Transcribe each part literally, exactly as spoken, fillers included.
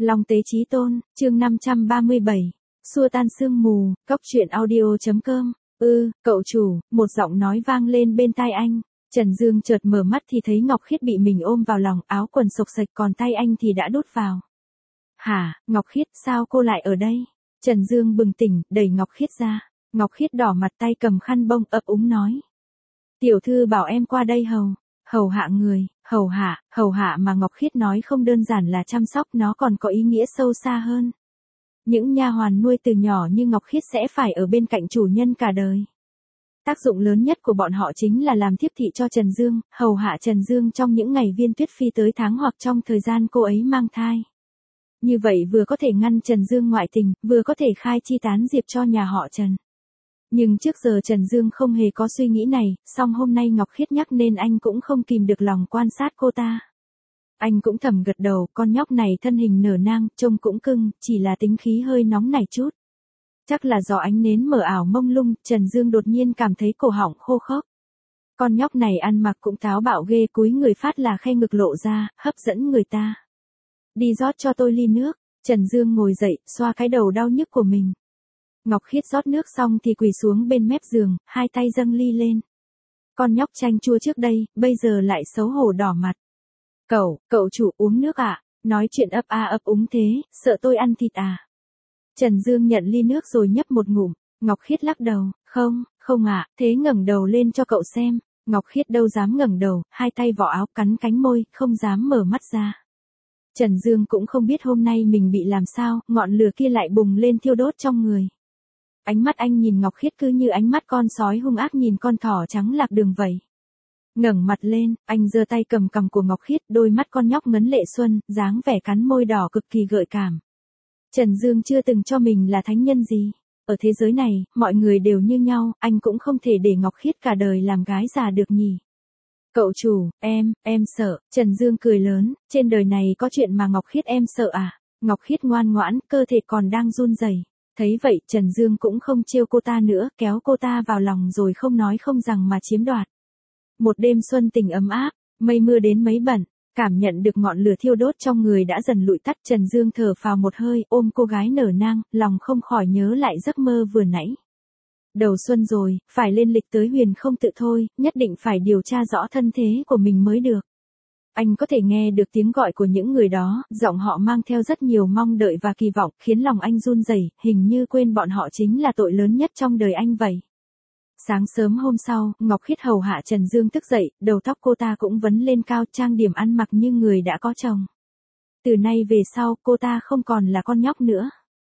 Long Tế Chí Tôn, chương năm trăm ba mươi bảy. Xua tan sương mù, cóc truyện audio chấm com. Ư, cậu chủ, một giọng nói vang lên bên tai anh. Trần Dương chợt mở mắt thì thấy Ngọc Khiết bị mình ôm vào lòng, áo quần xộc xệch còn tay anh thì đã đút vào. Hả, Ngọc Khiết, sao cô lại ở đây? Trần Dương bừng tỉnh, đẩy Ngọc Khiết ra. Ngọc Khiết đỏ mặt tay cầm khăn bông ấp úng nói. Tiểu thư bảo em qua đây hầu. Hầu hạ người, hầu hạ, hầu hạ mà Ngọc Khiết nói không đơn giản là chăm sóc, nó còn có ý nghĩa sâu xa hơn. Những nha hoàn nuôi từ nhỏ như Ngọc Khiết sẽ phải ở bên cạnh chủ nhân cả đời. Tác dụng lớn nhất của bọn họ chính là làm thiếp thị cho Trần Dương, hầu hạ Trần Dương trong những ngày Viên Tuyết Phi tới tháng hoặc trong thời gian cô ấy mang thai. Như vậy vừa có thể ngăn Trần Dương ngoại tình, vừa có thể khai chi tán diệp cho nhà họ Trần. Nhưng trước giờ Trần Dương không hề có suy nghĩ này, song hôm nay Ngọc Khiết nhắc nên anh cũng không kìm được lòng quan sát cô ta. Anh cũng thầm gật đầu, con nhóc này thân hình nở nang, trông cũng cưng, chỉ là tính khí hơi nóng nảy chút. Chắc là do ánh nến mờ ảo mông lung, Trần Dương đột nhiên cảm thấy cổ họng khô khốc. Con nhóc này ăn mặc cũng táo bạo ghê, cúi người phát là khe ngực lộ ra, hấp dẫn người ta. Đi rót cho tôi ly nước. Trần Dương ngồi dậy, xoa cái đầu đau nhức của mình. Ngọc Khiết rót nước xong thì quỳ xuống bên mép giường, hai tay dâng ly lên. Con nhóc chanh chua trước đây, bây giờ lại xấu hổ đỏ mặt. Cậu, cậu chủ uống nước ạ? À? Nói chuyện ấp a ấp úng thế, sợ tôi ăn thịt à? Trần Dương nhận ly nước rồi nhấp một ngụm. Ngọc Khiết lắc đầu, không, không ạ, à, thế ngẩng đầu lên cho cậu xem. Ngọc Khiết đâu dám ngẩng đầu, hai tay vỏ áo cắn cánh môi, không dám mở mắt ra. Trần Dương cũng không biết hôm nay mình bị làm sao, ngọn lửa kia lại bùng lên thiêu đốt trong người. Ánh mắt anh nhìn Ngọc Khiết cứ như ánh mắt con sói hung ác nhìn con thỏ trắng lạc đường vậy. Ngẩng mặt lên, anh giơ tay cầm cằm của Ngọc Khiết, đôi mắt con nhóc ngấn lệ xuân, dáng vẻ cắn môi đỏ cực kỳ gợi cảm. Trần Dương chưa từng cho mình là thánh nhân gì. Ở thế giới này, mọi người đều như nhau, anh cũng không thể để Ngọc Khiết cả đời làm gái già được nhỉ. Cậu chủ, em, em sợ. Trần Dương cười lớn, trên đời này có chuyện mà Ngọc Khiết em sợ à? Ngọc Khiết ngoan ngoãn, cơ thể còn đang run rẩy. Thấy vậy, Trần Dương cũng không trêu cô ta nữa, kéo cô ta vào lòng rồi không nói không rằng mà chiếm đoạt. Một đêm xuân tình ấm áp, mây mưa đến mấy bận, cảm nhận được ngọn lửa thiêu đốt trong người đã dần lụi tắt, Trần Dương thở phào một hơi, ôm cô gái nở nang, lòng không khỏi nhớ lại giấc mơ vừa nãy. Đầu xuân rồi, phải lên lịch tới Huyền Không Tự thôi, nhất định phải điều tra rõ thân thế của mình mới được. Anh có thể nghe được tiếng gọi của những người đó, giọng họ mang theo rất nhiều mong đợi và kỳ vọng, khiến lòng anh run rẩy, hình như quên bọn họ chính là tội lớn nhất trong đời anh vậy. Sáng sớm hôm sau, Ngọc Khiết hầu hạ Trần Dương thức dậy, đầu tóc cô ta cũng vấn lên cao, trang điểm ăn mặc như người đã có chồng. Từ nay về sau, cô ta không còn là con nhóc nữa,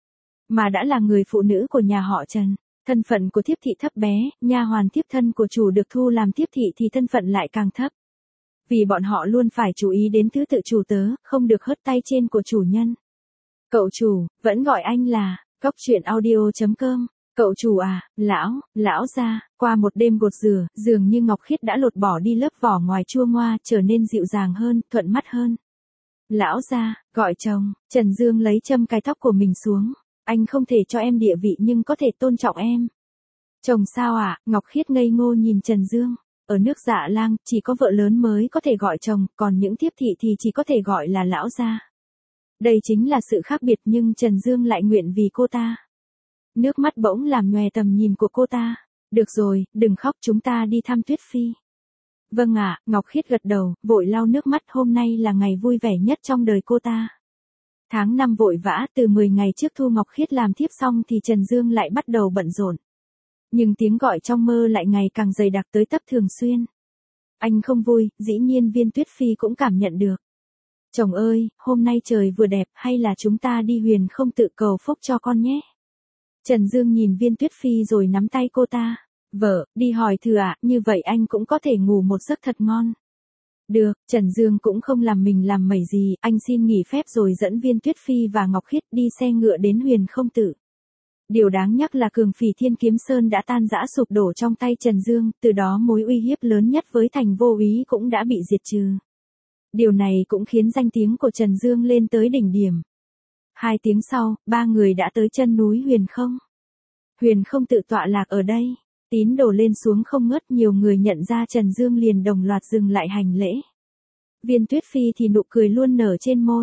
mà đã là người phụ nữ của nhà họ Trần. Thân phận của thiếp thị thấp bé, nha hoàn thiếp thân của chủ được thu làm thiếp thị thì thân phận lại càng thấp. Vì bọn họ luôn phải chú ý đến thứ tự chủ tớ, không được hớt tay trên của chủ nhân. Cậu chủ, vẫn gọi anh là, cóc truyện audio chấm com. Cậu chủ à, lão, lão gia, qua một đêm gột rửa, dường như Ngọc Khiết đã lột bỏ đi lớp vỏ ngoài chua ngoa, trở nên dịu dàng hơn, thuận mắt hơn. Lão gia, gọi chồng. Trần Dương lấy châm cài tóc của mình xuống. Anh không thể cho em địa vị nhưng có thể tôn trọng em. Chồng sao ạ? À? Ngọc Khiết ngây ngô nhìn Trần Dương. Ở nước Dạ Lang, chỉ có vợ lớn mới có thể gọi chồng, còn những thiếp thị thì chỉ có thể gọi là lão gia. Đây chính là sự khác biệt, nhưng Trần Dương lại nguyện vì cô ta. Nước mắt bỗng làm nhòe tầm nhìn của cô ta. Được rồi, đừng khóc, chúng ta đi thăm Tuyết Phi. Vâng ạ, Ngọc Khiết gật đầu, vội lau nước mắt, hôm nay là ngày vui vẻ nhất trong đời cô ta. Tháng năm vội vã, từ mười ngày trước thu Ngọc Khiết làm thiếp xong thì Trần Dương lại bắt đầu bận rộn. Nhưng tiếng gọi trong mơ lại ngày càng dày đặc tới tấp thường xuyên. Anh không vui, dĩ nhiên Viên Tuyết Phi cũng cảm nhận được. Chồng ơi, hôm nay trời vừa đẹp, hay là chúng ta đi Huyền Không Tự cầu phúc cho con nhé. Trần Dương nhìn Viên Tuyết Phi rồi nắm tay cô ta. Vợ, đi hỏi thử ạ, à, như vậy anh cũng có thể ngủ một giấc thật ngon. Được, Trần Dương cũng không làm mình làm mẩy gì, anh xin nghỉ phép rồi dẫn Viên Tuyết Phi và Ngọc Khiết đi xe ngựa đến Huyền Không Tự. Điều đáng nhắc là Cường Phỉ Thiên Kiếm Sơn đã tan rã sụp đổ trong tay Trần Dương, từ đó mối uy hiếp lớn nhất với thành Vô Úy cũng đã bị diệt trừ. Điều này cũng khiến danh tiếng của Trần Dương lên tới đỉnh điểm. Hai tiếng sau, ba người đã tới chân núi Huyền Không. Huyền Không Tự tọa lạc ở đây. Tín đồ lên xuống không ngớt, nhiều người nhận ra Trần Dương liền đồng loạt dừng lại hành lễ. Viên Tuyết Phi thì nụ cười luôn nở trên môi.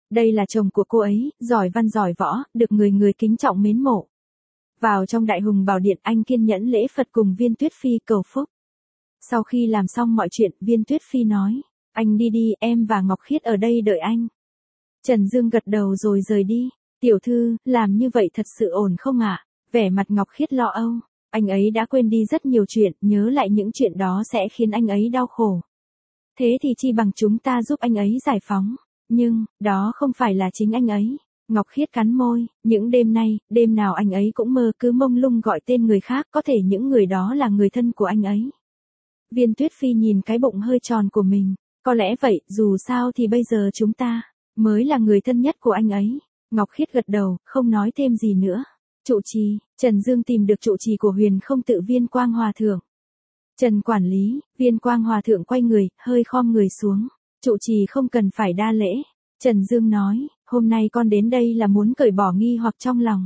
Đây là chồng của cô ấy, giỏi văn giỏi võ, được người người kính trọng mến mộ. Vào trong Đại Hùng Bảo Điện, anh kiên nhẫn lễ Phật cùng Viên Tuyết Phi cầu phúc. Sau khi làm xong mọi chuyện, Viên Tuyết Phi nói, anh đi đi, em và Ngọc Khiết ở đây đợi anh. Trần Dương gật đầu rồi rời đi. Tiểu thư, làm như vậy thật sự ổn không ạ? Vẻ mặt Ngọc Khiết lo âu. Anh ấy đã quên đi rất nhiều chuyện, nhớ lại những chuyện đó sẽ khiến anh ấy đau khổ. Thế thì chi bằng chúng ta giúp anh ấy giải phóng. Nhưng, đó không phải là chính anh ấy. Ngọc Khiết cắn môi, những đêm nay, đêm nào anh ấy cũng mơ cứ mông lung gọi tên người khác, có thể những người đó là người thân của anh ấy. Viên Tuyết Phi nhìn cái bụng hơi tròn của mình, có lẽ vậy, dù sao thì bây giờ chúng ta mới là người thân nhất của anh ấy. Ngọc Khiết gật đầu, không nói thêm gì nữa. Trụ trì, Trần Dương tìm được trụ trì của Huyền Không Tự Viên Quang Hòa Thượng. Trần quản lý, Viên Quang Hòa Thượng quay người, hơi khom người xuống. Trụ trì không cần phải đa lễ. Trần Dương nói, hôm nay con đến đây là muốn cởi bỏ nghi hoặc trong lòng.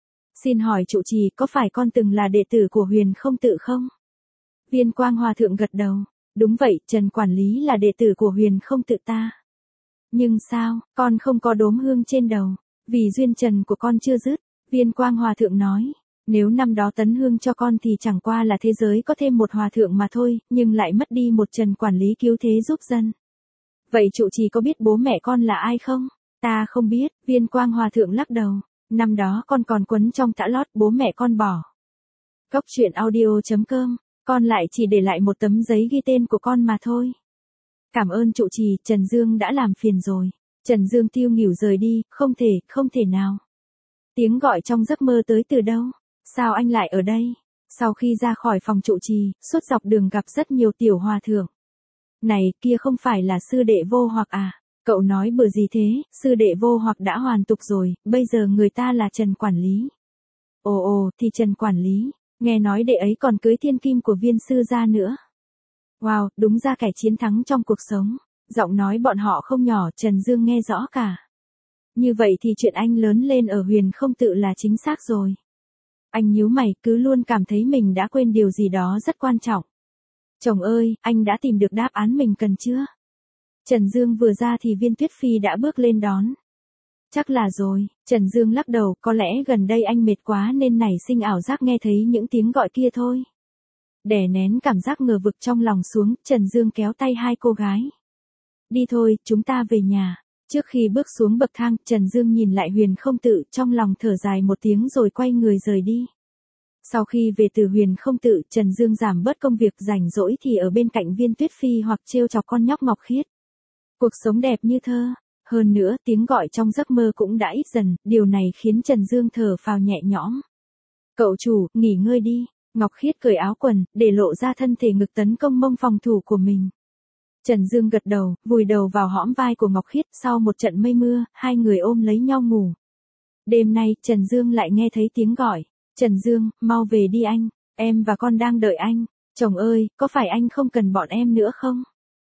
Xin hỏi trụ trì, có phải con từng là đệ tử của Huyền Không Tự không? Viên Quang Hòa Thượng gật đầu. Đúng vậy, Trần quản lý là đệ tử của Huyền Không Tự ta. Nhưng sao, con không có đốm hương trên đầu, vì duyên trần của con chưa dứt. Viên Quang Hòa Thượng nói, nếu năm đó tấn hương cho con thì chẳng qua là thế giới có thêm một hòa thượng mà thôi, nhưng lại mất đi một Trần quản lý cứu thế giúp dân. Vậy trụ trì có biết bố mẹ con là ai không? Ta không biết, Viên Quang Hòa Thượng lắc đầu. Năm đó con còn quấn trong tã lót, bố mẹ con bỏ. Cốc truyện audio chấm com, con lại chỉ để lại một tấm giấy ghi tên của con mà thôi. Cảm ơn trụ trì, Trần Dương đã làm phiền rồi. Trần Dương tiêu nghỉu rời đi, không thể, không thể nào. Tiếng gọi trong giấc mơ tới từ đâu? Sao anh lại ở đây? Sau khi ra khỏi phòng trụ trì, suốt dọc đường gặp rất nhiều tiểu hòa thượng. Này, kia không phải là sư đệ Vô Hoặc à? Cậu nói bừa gì thế, sư đệ Vô Hoặc đã hoàn tục rồi, bây giờ người ta là Trần quản lý. Ồ ồ, thì Trần quản lý, nghe nói đệ ấy còn cưới thiên kim của Viên sư gia nữa. Wow, đúng ra kẻ chiến thắng trong cuộc sống. Giọng nói bọn họ không nhỏ, Trần Dương nghe rõ cả. Như vậy thì chuyện anh lớn lên ở Huyền Không Tự là chính xác rồi. Anh nhíu mày, cứ luôn cảm thấy mình đã quên điều gì đó rất quan trọng. Chồng ơi, anh đã tìm được đáp án mình cần chưa? Trần Dương vừa ra thì Viên Tuyết Phi đã bước lên đón. Chắc là rồi, Trần Dương lắc đầu, có lẽ gần đây anh mệt quá nên nảy sinh ảo giác nghe thấy những tiếng gọi kia thôi. Đè nén cảm giác ngờ vực trong lòng xuống, Trần Dương kéo tay hai cô gái. Đi thôi, chúng ta về nhà. Trước khi bước xuống bậc thang, Trần Dương nhìn lại Huyền Không Tự, trong lòng thở dài một tiếng rồi quay người rời đi. Sau khi về từ Huyền Không Tự, Trần Dương giảm bớt công việc rảnh rỗi thì ở bên cạnh Viên Tuyết Phi hoặc trêu chọc con nhóc Ngọc Khiết. Cuộc sống đẹp như thơ. Hơn nữa, tiếng gọi trong giấc mơ cũng đã ít dần, điều này khiến Trần Dương thở phào nhẹ nhõm. Cậu chủ, nghỉ ngơi đi. Ngọc Khiết cởi áo quần, để lộ ra thân thể ngực tấn công mông phòng thủ của mình. Trần Dương gật đầu, vùi đầu vào hõm vai của Ngọc Khiết, sau một trận mây mưa, hai người ôm lấy nhau ngủ. Đêm nay, Trần Dương lại nghe thấy tiếng gọi. Trần Dương, mau về đi anh, em và con đang đợi anh. Chồng ơi, có phải anh không cần bọn em nữa không?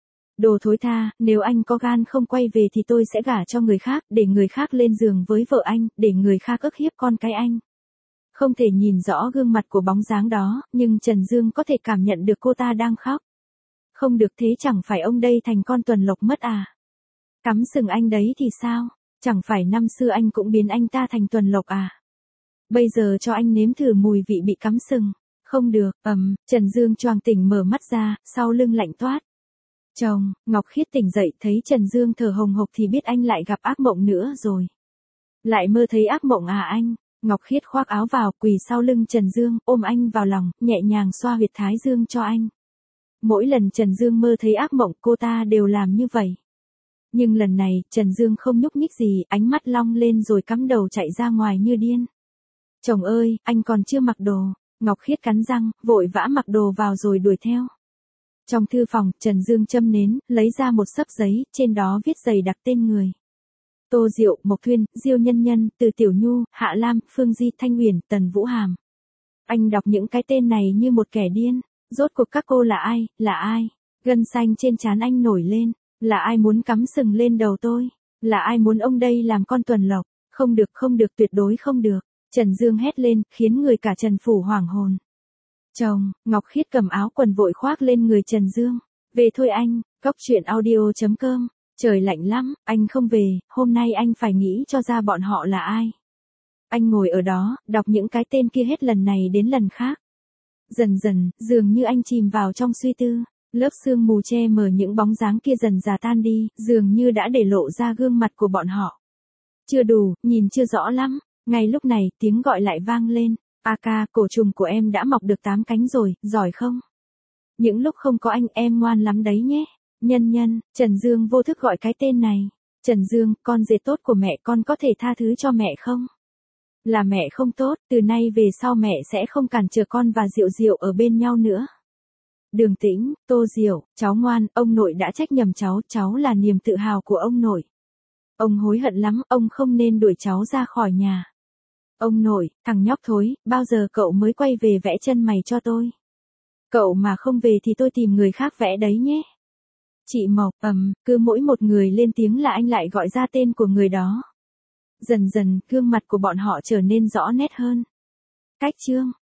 Đồ thối tha, nếu anh có gan không quay về thì tôi sẽ gả cho người khác, để người khác lên giường với vợ anh, để người khác ức hiếp con cái anh. Không thể nhìn rõ gương mặt của bóng dáng đó, nhưng Trần Dương có thể cảm nhận được cô ta đang khóc. Không được thế chẳng phải ông đây thành con tuần lộc mất à? Cắm sừng anh đấy thì sao? Chẳng phải năm xưa anh cũng biến anh ta thành tuần lộc à? Bây giờ cho anh nếm thử mùi vị bị cắm sừng. Không được, ầm, Trần Dương choàng tỉnh mở mắt ra, sau lưng lạnh toát. Chồng, Ngọc Khiết tỉnh dậy thấy Trần Dương thở hồng hộc thì biết anh lại gặp ác mộng nữa rồi. Lại mơ thấy ác mộng à anh? Ngọc Khiết khoác áo vào, quỳ sau lưng Trần Dương, ôm anh vào lòng, nhẹ nhàng xoa huyệt thái dương cho anh. Mỗi lần Trần Dương mơ thấy ác mộng cô ta đều làm như vậy. Nhưng lần này, Trần Dương không nhúc nhích gì, ánh mắt long lên rồi cắm đầu chạy ra ngoài như điên. Chồng ơi, anh còn chưa mặc đồ. Ngọc Khiết cắn răng, vội vã mặc đồ vào rồi đuổi theo. Trong thư phòng, Trần Dương châm nến, lấy ra một xấp giấy, trên đó viết dày đặc tên người. Tô Diệu, Mộc Thuyên, Diêu Nhân Nhân, Từ Tiểu Nhu, Hạ Lam, Phương Di, Thanh Uyển, Tần Vũ Hàm. Anh đọc những cái tên này như một kẻ điên. Rốt cuộc các cô là ai, là ai? Gân xanh trên trán anh nổi lên. Là ai muốn cắm sừng lên đầu tôi? Là ai muốn ông đây làm con tuần lộc? Không được, không được, tuyệt đối không được. Trần Dương hét lên, khiến người cả Trần Phủ hoảng hồn. Chồng, Ngọc Khiết cầm áo quần vội khoác lên người Trần Dương. Về thôi anh, cốc truyện audio chấm com. Trời lạnh lắm, anh không về, hôm nay anh phải nghĩ cho ra bọn họ là ai. Anh ngồi ở đó, đọc những cái tên kia hết lần này đến lần khác. Dần dần, dường như anh chìm vào trong suy tư, lớp sương mù che mờ những bóng dáng kia dần già tan đi, dường như đã để lộ ra gương mặt của bọn họ. Chưa đủ, nhìn chưa rõ lắm, ngay lúc này tiếng gọi lại vang lên, A ca, cổ trùng của em đã mọc được tám cánh rồi, giỏi không? Những lúc không có anh em ngoan lắm đấy nhé. Nhân Nhân, Trần Dương vô thức gọi cái tên này. Trần Dương, con dệt tốt của mẹ, con có thể tha thứ cho mẹ không? Là mẹ không tốt, từ nay về sau mẹ sẽ không cản trở con và Diệu Diệu ở bên nhau nữa. Đường Tĩnh, Tô Diệu, cháu ngoan, ông nội đã trách nhầm cháu, cháu là niềm tự hào của ông nội. Ông hối hận lắm, ông không nên đuổi cháu ra khỏi nhà. Ông nội, thằng nhóc thối, bao giờ cậu mới quay về vẽ chân mày cho tôi? Cậu mà không về thì tôi tìm người khác vẽ đấy nhé. Chị Mộc, ầm, cứ mỗi một người lên tiếng là anh lại gọi ra tên của người đó. Dần dần, gương mặt của bọn họ trở nên rõ nét hơn. Cách chương